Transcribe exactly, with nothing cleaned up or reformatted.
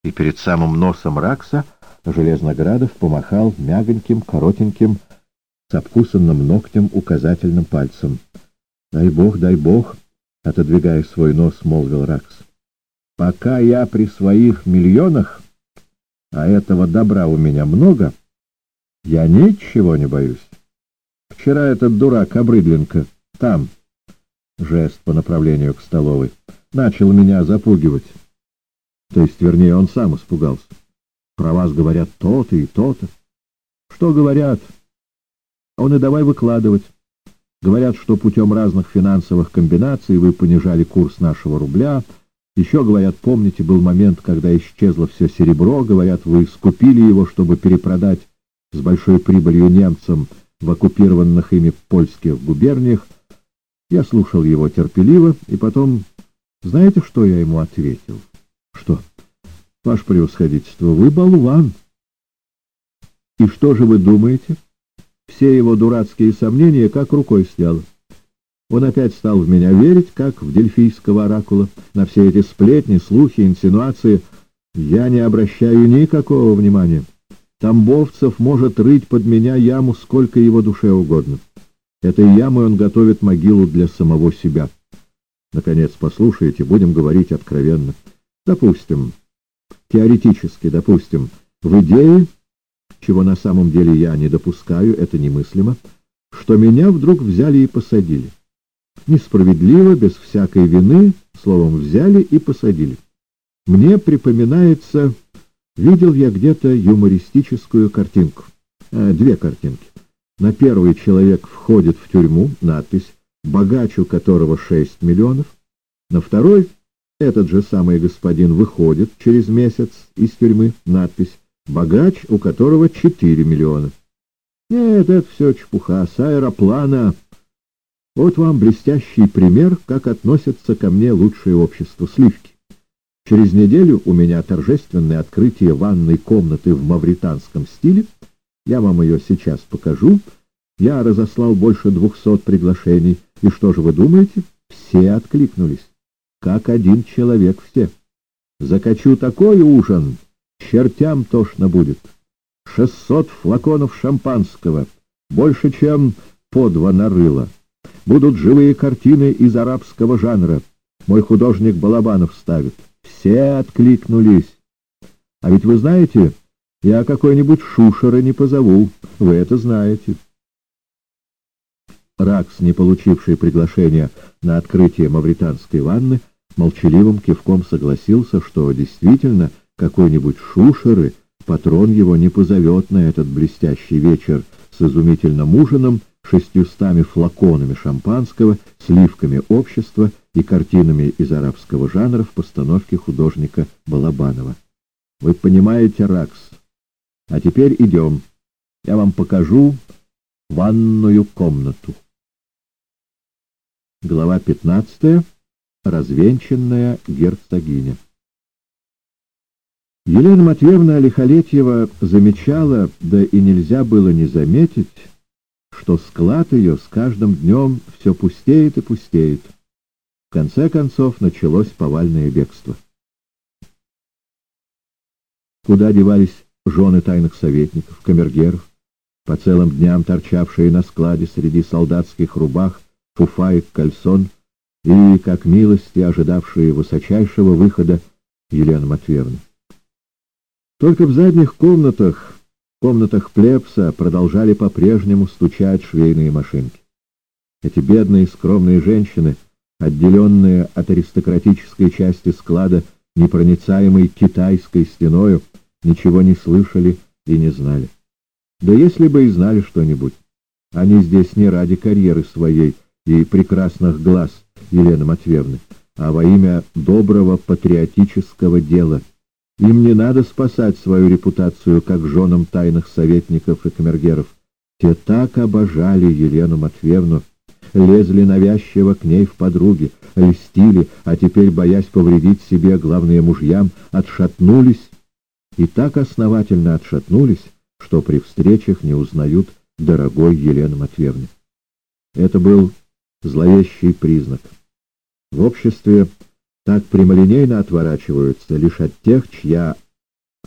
и перед самым носом Ракса Железноградов помахал мягоньким, коротеньким, с обкусанным ногтем указательным пальцем. «Дай бог, дай бог!» — отодвигая свой нос, молвил Ракс. «Пока я при своих миллионах, а этого добра у меня много, я ничего не боюсь. Вчера этот дурак Обрыдленко там, жест по направлению к столовой, начал меня запугивать. То есть, вернее, он сам испугался. Про вас говорят то-то и то-то. Что говорят? Он и давай выкладывать. Говорят, что путем разных финансовых комбинаций вы понижали курс нашего рубля. Еще, говорят, помните, был момент, когда исчезло все серебро. Говорят, вы скупили его, чтобы перепродать с большой прибылью немцам в оккупированных ими польских губерниях. Я слушал его терпеливо, и потом... Знаете, что я ему ответил? Что? Ваше превосходительство, вы болван. И что же вы думаете? Все его дурацкие сомнения как рукой сняло. Он опять стал в меня верить, как в дельфийского оракула. На все эти сплетни, слухи, инсинуации я не обращаю никакого внимания. Тамбовцев может рыть под меня яму сколько его душе угодно. Этой ямой он готовит могилу для самого себя. Наконец, послушайте, будем говорить откровенно. Допустим, теоретически, допустим, в идее, чего на самом деле я не допускаю, это немыслимо, что меня вдруг взяли и посадили. Несправедливо, без всякой вины, словом, взяли и посадили. Мне припоминается, видел я где-то юмористическую картинку, э, две картинки. На первый человек входит в тюрьму, надпись «Богач, у которого шесть миллионов». На второй этот же самый господин выходит через месяц из тюрьмы, надпись «Богач, у которого четыре миллиона». Нет, это все чепуха, с аэроплана. Вот вам блестящий пример, как относятся ко мне лучшее общество сливки. Через неделю у меня торжественное открытие ванной комнаты в мавританском стиле. Я вам ее сейчас покажу. Я разослал больше двухсот приглашений. И что же вы думаете? Все откликнулись. Как один человек все. Закачу такой ужин, чертям тошно будет. Шестьсот флаконов шампанского, больше, чем по два нарыла. Будут живые картины из арабского жанра. Мой художник Балабанов ставит. Все откликнулись. А ведь вы знаете, я какой-нибудь Шушера не позову. Вы это знаете. Ракс, не получивший приглашения на открытие мавританской ванны, молчаливым кивком согласился, что действительно какой-нибудь Шушеры патрон его не позовет на этот блестящий вечер с изумительным ужином, шестьюстами флаконами шампанского, сливками общества и картинами из арабского жанра в постановке художника Балабанова. Вы понимаете, Ракс? А теперь идем. Я вам покажу ванную комнату. Глава пятнадцатая. Развенчанная герцогиня. Елена Матвеевна Лихолетьева замечала, да и нельзя было не заметить, что склад ее с каждым днем все пустеет и пустеет. В конце концов началось повальное бегство. Куда девались жены тайных советников, камергеров, по целым дням торчавшие на складе среди солдатских рубах, фуфаек, кальсон и, как милости, ожидавшие высочайшего выхода Елены Матвеевны. Только в задних комнатах, комнатах плебса, продолжали по-прежнему стучать швейные машинки. Эти бедные скромные женщины, отделенные от аристократической части склада непроницаемой китайской стеною, ничего не слышали и не знали. Да если бы и знали что-нибудь, они здесь не ради карьеры своей и прекрасных глаз Елены Матвеевны, а во имя доброго патриотического дела. Им не надо спасать свою репутацию, как женам тайных советников и камергеров. Те так обожали Елену Матвеевну, лезли навязчиво к ней в подруги, льстили, а теперь, боясь повредить себе, главные мужьям, отшатнулись, и так основательно отшатнулись, что при встречах не узнают дорогой Елены Матвеевны. Это был зловещий признак. В обществе так прямолинейно отворачиваются лишь от тех, чья